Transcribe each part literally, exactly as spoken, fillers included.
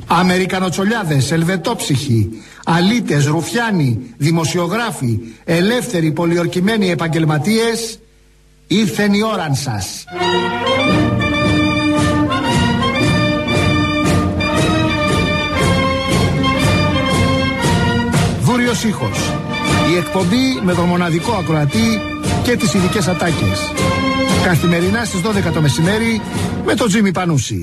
Αμερικανοτσολιάδες, ελβετόψυχοι, αλήτες, ρουφιάνοι, δημοσιογράφοι, ελεύθεροι, πολιορκημένοι επαγγελματίες, ήρθεν η ώραν σας. Βούριος ήχος. Η εκπομπή με τον μοναδικό ακροατή και τις ειδικές ατάκες. Καθημερινά στις δώδεκα το μεσημέρι με τον Τζίμι Πανούση.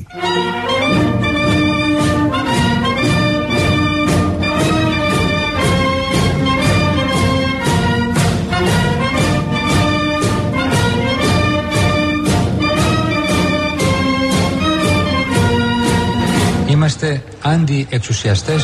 Είμαστε αντιεξουσιαστές.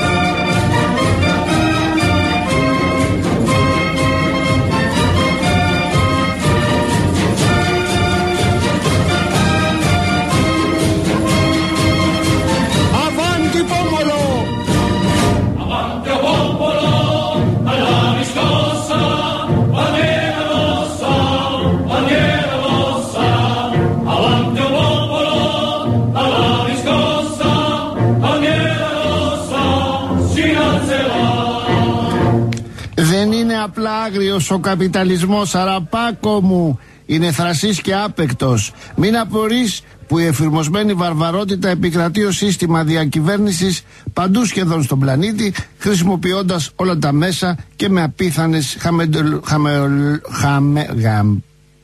Απλά άγριος ο καπιταλισμός, αραπάκο μου, είναι θρασής και άπεκτος. Μην απορείς που η εφηρμοσμένη βαρβαρότητα επικρατεί ως σύστημα διακυβέρνησης παντού σχεδόν στον πλανήτη, χρησιμοποιώντας όλα τα μέσα και με απίθανες χαμεντολ, χαμε, χαμε, χαμε,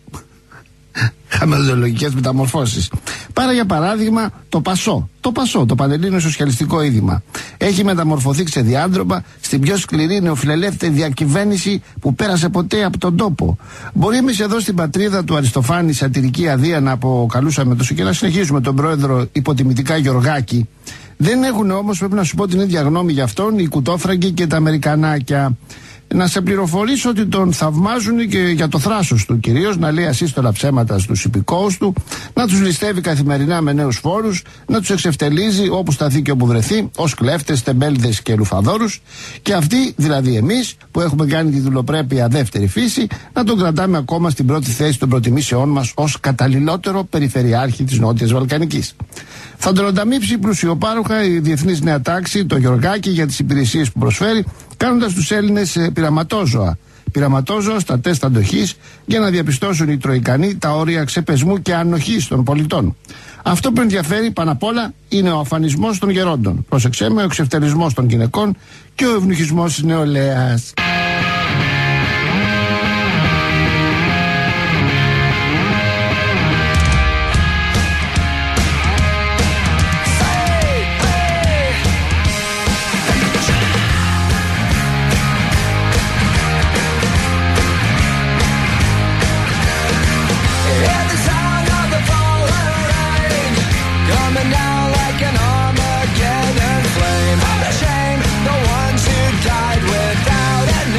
χαμελολογικές μεταμορφώσεις. Πάρε για παράδειγμα το Πασό. Το Πασό, το Πανελλήνιο Σοσιαλιστικό Ίδρυμα, έχει μεταμορφωθεί ξεδιάντροπα στην πιο σκληρή νεοφιλελεύθερη διακυβέρνηση που πέρασε ποτέ από τον τόπο. Μπορεί εμείς εδώ στην πατρίδα του Αριστοφάνη, σατυρική αδεία, να αποκαλούσαμε τόσο και να συνεχίζουμε τον πρόεδρο υποτιμητικά Γεωργάκη. Δεν έχουν όμως, πρέπει να σου πω την ίδια γνώμη για αυτόν, οι κουτόφραγκοι και τα Αμερικανάκια. Να σε πληροφορήσω ότι τον θαυμάζουν και για το θράσος του, κυρίως να λέει ασύστολα ψέματα στους υπηκόους του, να τους ληστεύει καθημερινά με νέους φόρους, να τους εξευτελίζει όπου σταθεί και όπου βρεθεί, ως κλέφτες, τεμπέλδες και λουφαδόρους, και αυτοί, δηλαδή εμείς που έχουμε κάνει τη δουλοπρέπεια δεύτερη φύση, να τον κρατάμε ακόμα στην πρώτη θέση των προτιμήσεών μας ως καταλληλότερο περιφερειάρχη της Νότιας Βαλκανικής. Θα τον ανταμείψει πλουσιοπάροχα η Διεθνής Νέα Τάξη, το Γεωργάκη, για τις υπηρεσίες που προσφέρει, κάνοντας τους Έλληνες ε, πειραματόζωα. Πειραματόζωα στα τεστ αντοχής για να διαπιστώσουν οι Τροϊκανοί τα όρια ξεπεσμού και ανοχής των πολιτών. Αυτό που ενδιαφέρει πάνω απ' όλα είναι ο αφανισμός των γερόντων. Πρόσεξέ με, ο εξευτελισμός των γυναικών και ο ευνουχισμός της νεολαίας. Shame, the ones who died without it.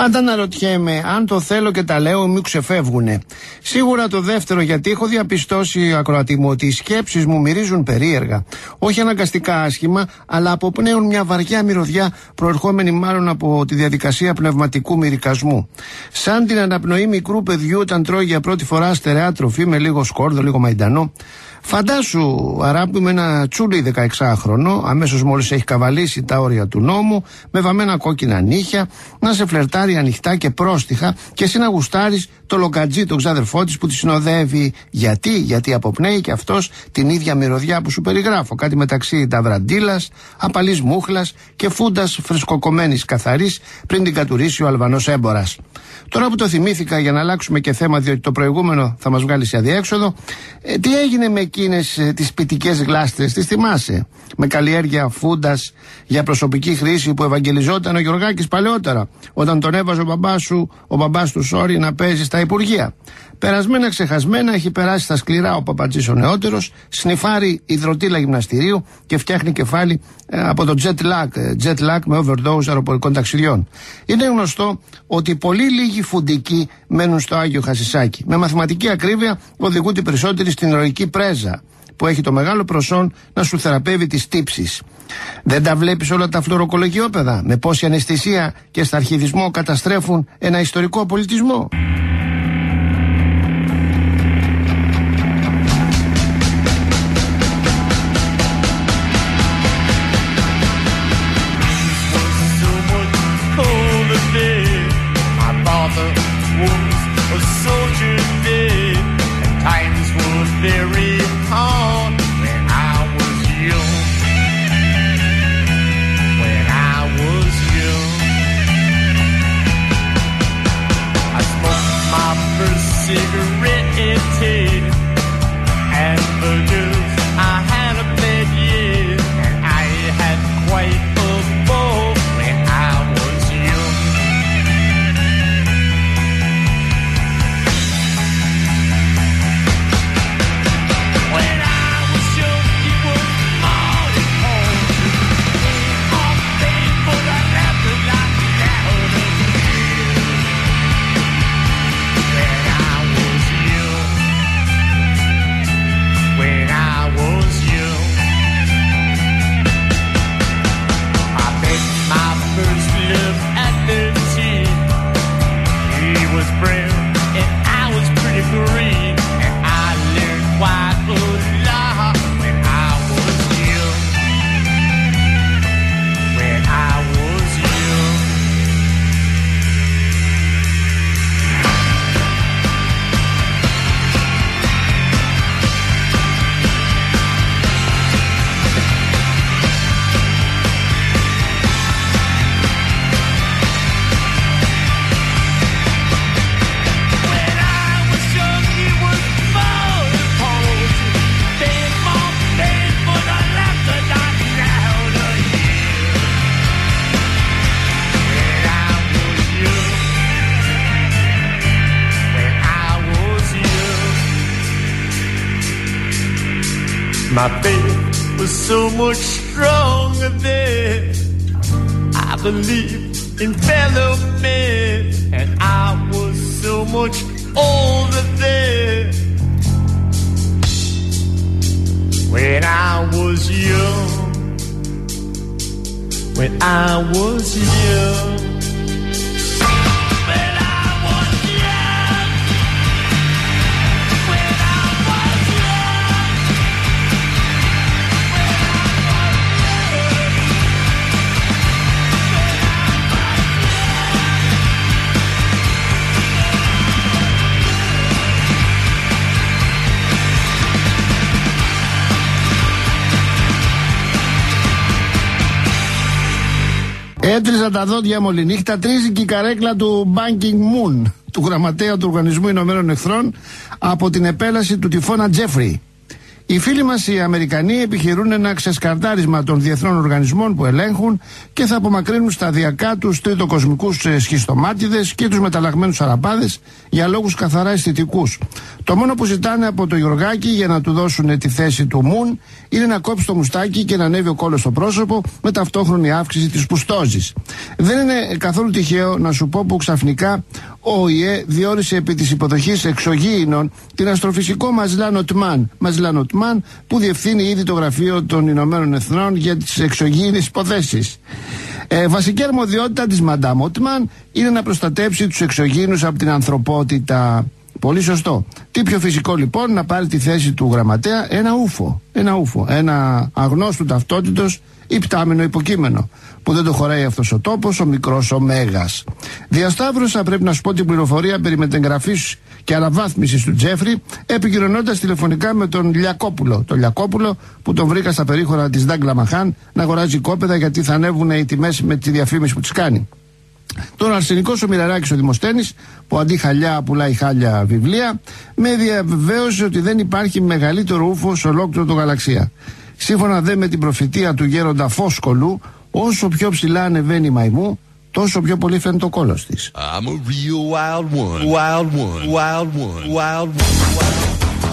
Πάντα αναρωτιέμαι αν το θέλω και τα λέω μην ξεφεύγουνε. Σίγουρα το δεύτερο, γιατί έχω διαπιστώσει, ακροατή μου, ότι οι σκέψεις μου μυρίζουν περίεργα. Όχι αναγκαστικά άσχημα, αλλά αποπνέουν μια βαριά μυρωδιά, προερχόμενη μάλλον από τη διαδικασία πνευματικού μυρικασμού. Σαν την αναπνοή μικρού παιδιού όταν τρώει για πρώτη φορά στερεά τροφή με λίγο σκόρδο, λίγο μαϊντανό. Φαντάσου, αράπη, με ένα τσούλι δεκαεξάχρονο, αμέσως μόλις έχει καβαλήσει τα όρια του νόμου, με βαμμένα κόκκινα νύχια, να σε φλερτάρει ανοιχτά και πρόστιχα και εσύ να γουστάρεις το λογκατζί, τον ξάδερφό της που τη συνοδεύει. Γιατί, γιατί αποπνέει και αυτός την ίδια μυρωδιά που σου περιγράφω. Κάτι μεταξύ ταβραντήλας, απαλής μούχλας και φούντας φρεσκοκομμένης καθαρής πριν την κατουρίσει ο Αλβανός έμπορας. Τώρα που το θυμήθηκα, για να αλλάξουμε και θέμα, διότι το προηγούμενο θα μας βγάλει σε αδιέξοδο, ε, τι έγινε με εκείνες ε, τις πιτικές γλάστρες, τις θυμάσαι? Με καλλιέργεια φούντας για προσωπική χρήση που ευαγγελιζόταν ο Γιωργάκης παλαιότερα, όταν τον έβαζε ο μπαμπάς σου, ο μπαμπάς του sorry, να παίζει στα Υπουργεία. Περασμένα ξεχασμένα έχει περάσει στα σκληρά ο παπατζής ο νεότερος, σνιφάρει υδροτήλα γυμναστηρίου και φτιάχνει κεφάλι ε, από το jet lag, jet lag με overdose αεροπορικών ταξιδιών. Είναι γνωστό ότι πολύ λίγοι φουντικοί μένουν στο Άγιο Χασισάκι. Με μαθηματική ακρίβεια οδηγούνται περισσότεροι στην ηρωική πρέζα, που έχει το μεγάλο προσόν να σου θεραπεύει τις τύψεις. Δεν τα βλέπεις όλα τα φλωροκολογιόπεδα, με πόση αναισθησία και σταρχιδισμό καταστρέφουν ένα ιστορικό πολιτισμό? My faith was so much stronger then. I believed in fellow men, and I was so much older then. When I was young, when I was young. Έτριζα τα δόντια μου όλη νύχτα, τρίζει και η καρέκλα του Banking Moon, του γραμματέα του Οργανισμού Ηνωμένων Εχθρών, από την επέλαση του τυφώνα Τζέφρι. Οι φίλοι μας οι Αμερικανοί επιχειρούν ένα ξεσκαρτάρισμα των διεθνών οργανισμών που ελέγχουν και θα απομακρύνουν σταδιακά τους τριτοκοσμικούς σχιστομάτιδες και τους μεταλλαγμένους αραπάδες για λόγους καθαρά αισθητικούς. Το μόνο που ζητάνε από το Γιωργάκη για να του δώσουν τη θέση του Μουν είναι να κόψει το μουστάκι και να ανέβει ο κόλλος στο πρόσωπο με ταυτόχρονη αύξηση της πουστόζης. Δεν είναι καθόλου τυχαίο να σου πω που ξαφνικά ο ΟΗΕ διόρισε επί της υποδοχής εξωγήινων την αστροφυσικό Μαζλάν Οτμάν, Μαζλάν Οτμάν που διευθύνει ήδη το γραφείο των Ηνωμένων Εθνών για τις εξωγήινες υποθέσεις. Ε, βασική αρμοδιότητα της Μαντάμ Οτμάν είναι να προστατέψει τους εξωγήινους από την ανθρωπότητα. Πολύ σωστό. Τι πιο φυσικό λοιπόν να πάρει τη θέση του γραμματέα ένα ούφο, ένα ούφο, ένα αγνώστου ταυτότητος υπτάμενο υποκείμενο, που δεν το χωράει αυτός ο τόπος, ο μικρός ο Μέγας. Διασταύρωσα, πρέπει να σου πω, την πληροφορία περί μετεγγραφής και αναβάθμισης του Τζέφρι, επικοινωνώντας τηλεφωνικά με τον Λιακόπουλο. Τον Λιακόπουλο που τον βρήκα στα περίχωρα της Ντάγκλα Μαχάν να αγοράζει κόπεδα γιατί θα ανέβουν οι τιμές με τη διαφήμιση που τις κάνει. Τον Αρσενικό Σομιραράκης ο Δημοσθένης, που αντί χαλιά πουλάει χάλια βιβλία, με διαβεβαίωσε ότι δεν υπάρχει μεγαλύτερο ούφο σε ολόκληρο το γαλαξία. Σύμφωνα δε με την προφητεία του γέροντα Φόσκολου, όσο πιο ψηλά ανεβαίνει η μαϊμού, τόσο πιο πολύ φαίνεται το κόλος της. I'm a real wild one. Wild one. Wild one. Wild one.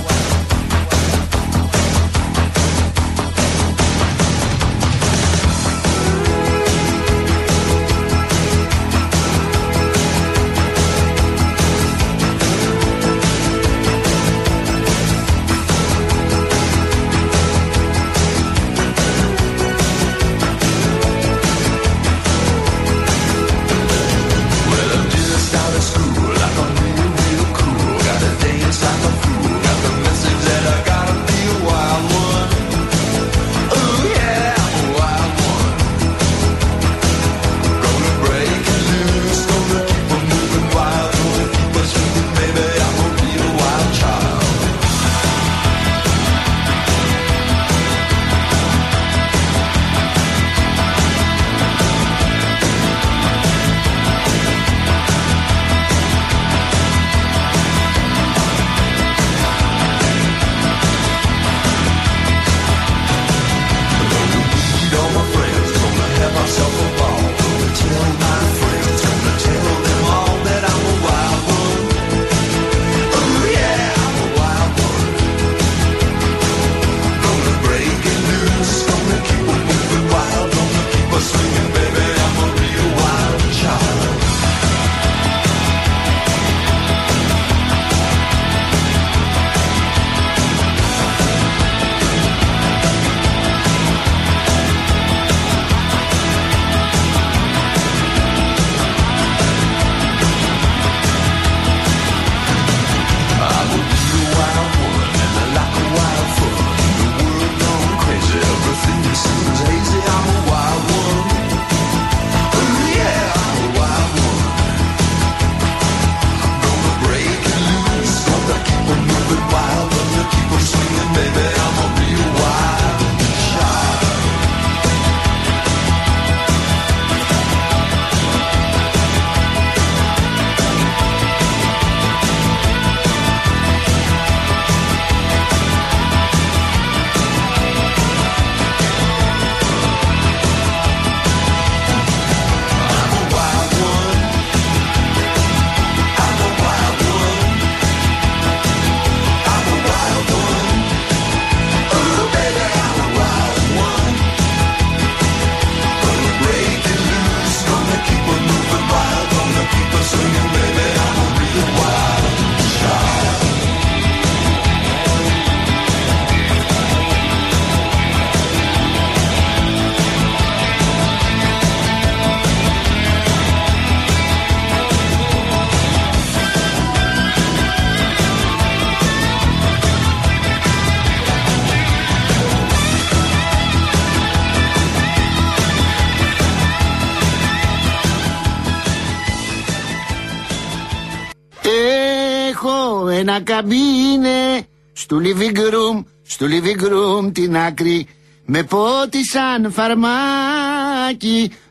Ένα καμπίνε στο living room, στο living room την άκρη, με πότι σαν φαρμάκι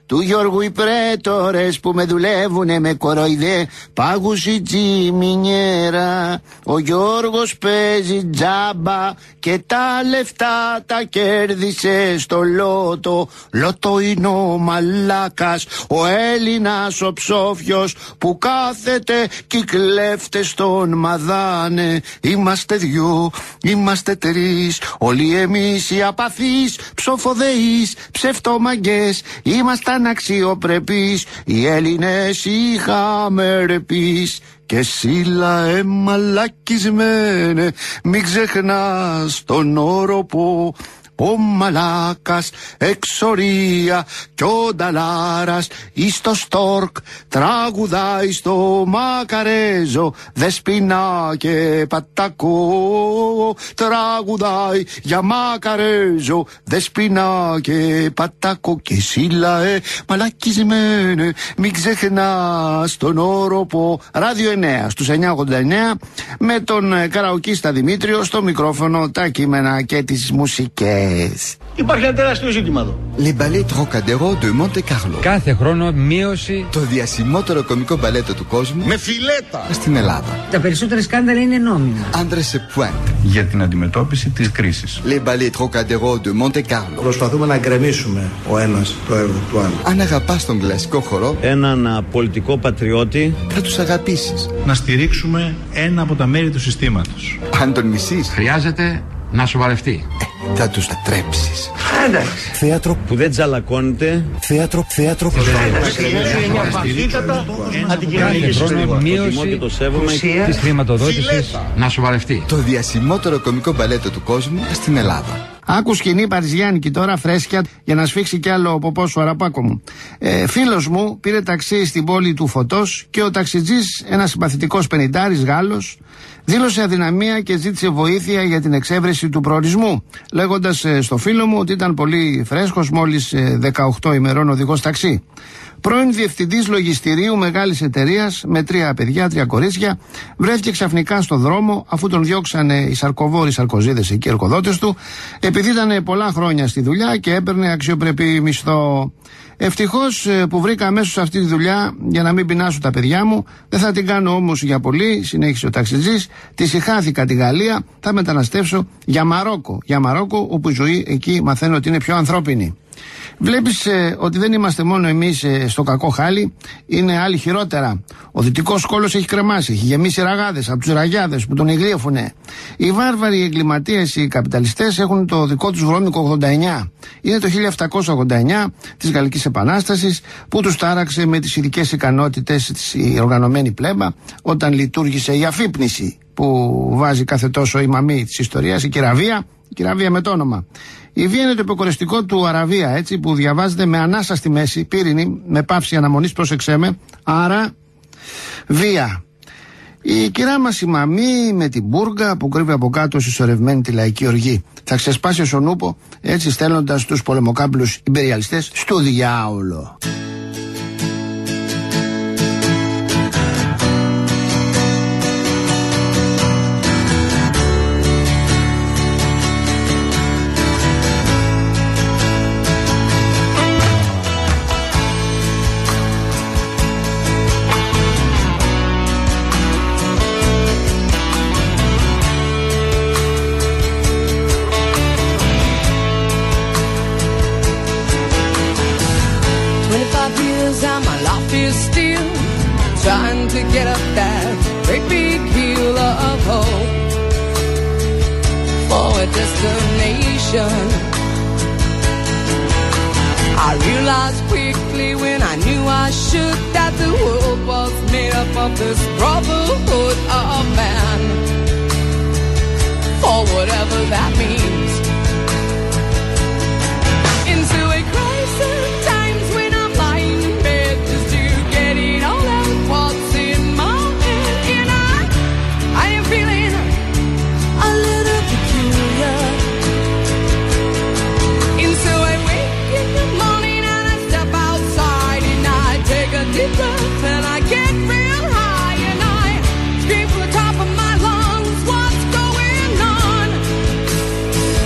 του Γιώργου οι πρέτορες που με δουλεύουνε με κοροϊδέ. Πάγους η τζιμινιέρα. Ο Γιώργος παίζει τζάμπα και τα λεφτά τα κέρδισε στο λότο. Λότο είναι ο μαλάκας, ο Έλληνας ο ψόφιος που κάθεται κι οι κλέφτες τον μαδάνε. Είμαστε δυο, είμαστε τρεις, όλοι εμείς οι απαθείς, ψοφοδεείς, ψευτομαγκές, ήμασταν αξιοπρεπείς, οι Έλληνες είχαμε ρεπείς. Και σύλλα εμαλακισμένε, μην ξεχνάς τον όροπο. Ο μαλάκας εξορία κι ο Νταλάρας εις στο Στόρκ τραγουδάει στο Μακαρέζο, Δεσπινά και Πατακό. Τραγουδάει για Μακαρέζο, Δεσπινά και Πατακό. Και σύλλα ε μαλακισμένε, μην ξεχνάς τον όροπο. Ράδιο εννέα στους εννιά ογδόντα εννέα με τον καραοκίστα Δημήτριο στο μικρόφωνο, τα κείμενα και τις μουσικές. Υπάρχει ένα τεράστιο ζήτημα εδώ. Les ballets Trocadéro de Monte Carlo. Κάθε χρόνο μείωση. Το διασημότερο κομικό μπαλέτο του κόσμου. Με φιλέτα. Στην Ελλάδα. Τα περισσότερα σκάνδαλα είναι νόμιμα. Άντρες σε pointe. Για την αντιμετώπιση της κρίσης. Les ballets Trocadéro de Monte Carlo. Προσπαθούμε να γκρεμίσουμε ο ένας το έργο του άλλου. Αν αγαπάς τον κλασικό χορό, έναν πολιτικό πατριώτη, θα τους αγαπήσεις. Να στηρίξουμε ένα από τα μέρη του συστήματος. Αν τον μισείς, Χρειάζεται να σοβαρευτεί. ε, θα τους τρέψεις. Εντάξει. θέατρο που δεν τζαλακώνεται, θέατρο, θέατρο που δεν Κάθε χρόνο μείωση της χρηματοδότησης να σοβαρευτεί. Το διασημότερο κομικό μπαλέτο του κόσμου στην Ελλάδα. Άκου σκηνή Παριζιάνικη τώρα φρέσκια για να σφίξει κι άλλο ποπό σου αραπάκο μου. Ε, φίλος μου πήρε ταξί στην πόλη του Φωτός και ο ταξιτζής, ένας συμπαθητικός πενηντάρης Γάλλος, δήλωσε αδυναμία και ζήτησε βοήθεια για την εξέβρεση του προορισμού, λέγοντας ε, στο φίλο μου ότι ήταν πολύ φρέσκος, μόλις ε, δεκαοκτώ ημερών οδηγός ταξί. Πρώην διευθυντής λογιστηρίου μεγάλης εταιρείας με τρία παιδιά, τρία κορίτσια, βρέθηκε ξαφνικά στο δρόμο αφού τον διώξανε οι σαρκοβόροι σαρκοζίδες εκεί, εργοδότες του, επειδή ήταν πολλά χρόνια στη δουλειά και έπαιρνε αξιοπρεπή μισθό. Ευτυχώς που βρήκα αμέσως αυτή τη δουλειά για να μην πεινάσω τα παιδιά μου. Δεν θα την κάνω όμως για πολύ, συνέχισε ο ταξιτζής. Τη συχάθηκα τη Γαλλία, θα μεταναστεύσω για Μαρόκο. Για Μαρόκο, όπου η ζωή εκεί μαθαίνω ότι είναι πιο ανθρώπινη. Βλέπεις ε, ότι δεν είμαστε μόνο εμείς ε, στο κακό χάλι, είναι άλλοι χειρότερα. Ο δυτικός κόλος έχει κρεμάσει, έχει γεμίσει ραγάδες από τους ραγιάδες που τον εγλίεφουνε. Οι βάρβαροι εγκληματίες, οι καπιταλιστές έχουν το δικό τους βρώμικο ογδόντα εννιά. Είναι το χίλια επτακόσια ογδόντα εννιά της Γαλλικής Επανάστασης που τους τάραξε με τις ειδικές ικανότητες της η οργανωμένη πλέμπα όταν λειτουργήσε η αφύπνιση που βάζει κάθε τόσο η μαμή της ιστορίας, η Κυραβία, η Κυραβία με το όνομα. Η βία είναι το υποκοριστικό του Αραβία, έτσι, που διαβάζεται με ανάσα στη μέση, πύρινη, με πάυση αναμονής, πρόσεξέ με, άρα βία. Η κυρά μας η μαμή με την μπούργα που κρύβει από κάτω συσσωρευμένη τη λαϊκή οργή. Θα ξεσπάσει ο Σονούπο, έτσι στέλνοντας τους πολεμοκάμπλους ιμπεριαλιστές στο διάολο. Trying to get up that great big hill of hope for a destination. I realized quickly when I knew I should that the world was made up of this brotherhood of man, for whatever that means. Into a crisis times when I'm lying in bed just to get it all out what's in my head. And I, I am feeling a little peculiar. And so I wake in the morning and I step outside and I take a deep breath and I get real high and I scream from the top of my lungs, what's going on?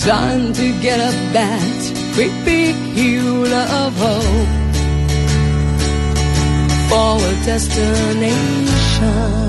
trying to get up that great big hill of hope for a destination.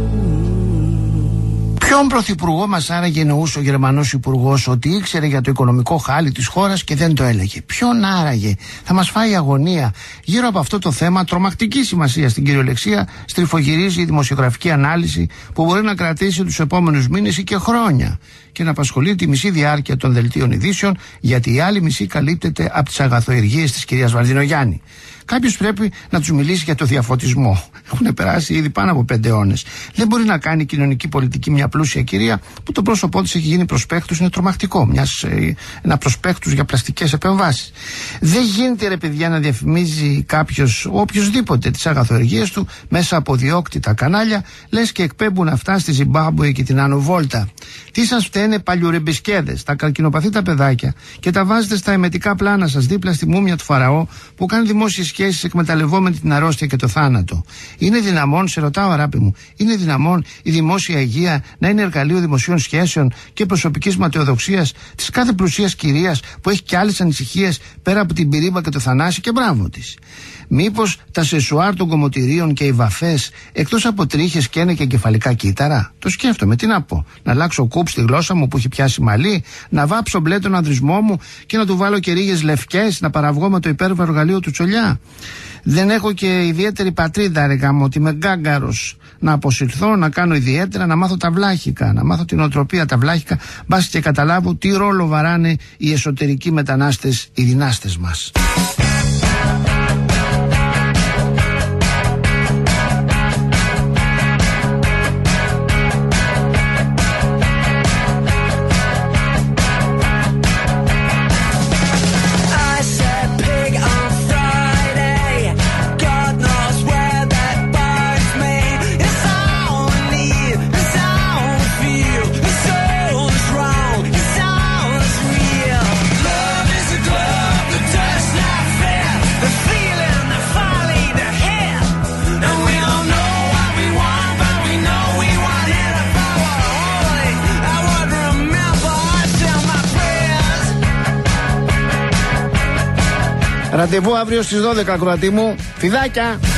Ποιον πρωθυπουργό μας άραγε εννοούσε ο Γερμανός υπουργός ότι ήξερε για το οικονομικό χάλι της χώρας και δεν το έλεγε? Ποιον άραγε? Θα μας φάει αγωνία. Γύρω από αυτό το θέμα, τρομακτική σημασία στην κυριολεξία, στριφογυρίζει η δημοσιογραφική ανάλυση που μπορεί να κρατήσει τους επόμενους μήνες ή και χρόνια και να απασχολεί τη μισή διάρκεια των δελτίων ειδήσεων, γιατί η άλλη μισή καλύπτεται από τις αγαθοεργίες της κυρίας Βαρδινογιάννη. Κάποιος πρέπει να τους μιλήσει για το διαφωτισμό. Έχουν περάσει ήδη πάνω από πέντε αιώνες. Δεν μπορεί να κάνει κοινωνική πολιτική μια πλούσια κυρία που το πρόσωπό της έχει γίνει προσπέκτους, είναι τρομακτικό. Μιας, ε, ένα προσπέκτους για πλαστικές επεμβάσεις. Δεν γίνεται, ρε παιδιά, να διαφημίζει κάποιος, οποιοσδήποτε, τις αγαθοεργίες του μέσα από διώκτητα κανάλια, λες και εκπέμπουν αυτά στη Ζιμπάμπουε και την Άνω Βόλτα. Τι σας φταίνε παλιουρεμπισκέδες, τα καρκινοπαθή τα παιδάκια, και τα βάζετε στα εμετικά πλάνα σας δίπλα στη μούμια του Φαραώ που κάνει δημόσιες σχέσεις εκμεταλλευόμενη την αρρώστια και το θάνατο. Είναι δυναμόν, σε ρωτάω αγάπη μου, είναι δυναμόν η δημόσια υγεία να είναι εργαλείο δημοσίων σχέσεων και προσωπικής ματαιοδοξίας της κάθε πλουσίας κυρίας που έχει και άλλες ανησυχίες πέρα από την πυρήμπα και το θανάσι, και μπράβο της? Μήπως τα σεσουάρ των κομμωτηρίων και οι βαφές εκτός από τρίχες καίνε και κεφαλικά κύτταρα? Το σκέφτομαι, τι να πω? Να αλλάξω κούπ στη γλώσσα μου που έχει πιάσει μαλλί, να βάψω μπλε τον ανδρισμό μου και να του βάλω και ρίγες λευκές, να παραβγώ με το υπέρβαρο εργαλείο του τσολιά? Δεν έχω και ιδιαίτερη πατρίδα, ρε γάμο, ότι είμαι γκάγκαρος. Να αποσυρθώ, να κάνω ιδιαίτερα, να μάθω τα βλάχικα, να μάθω την οτροπία τα βλάχικα, μπας και καταλάβω τι ρόλο βαράνε οι εσωτερικοί μετανάστες, οι δυνάστες μας. Ραντεβού αύριο στις δώδεκα, Κροατή μου. Φιδάκια!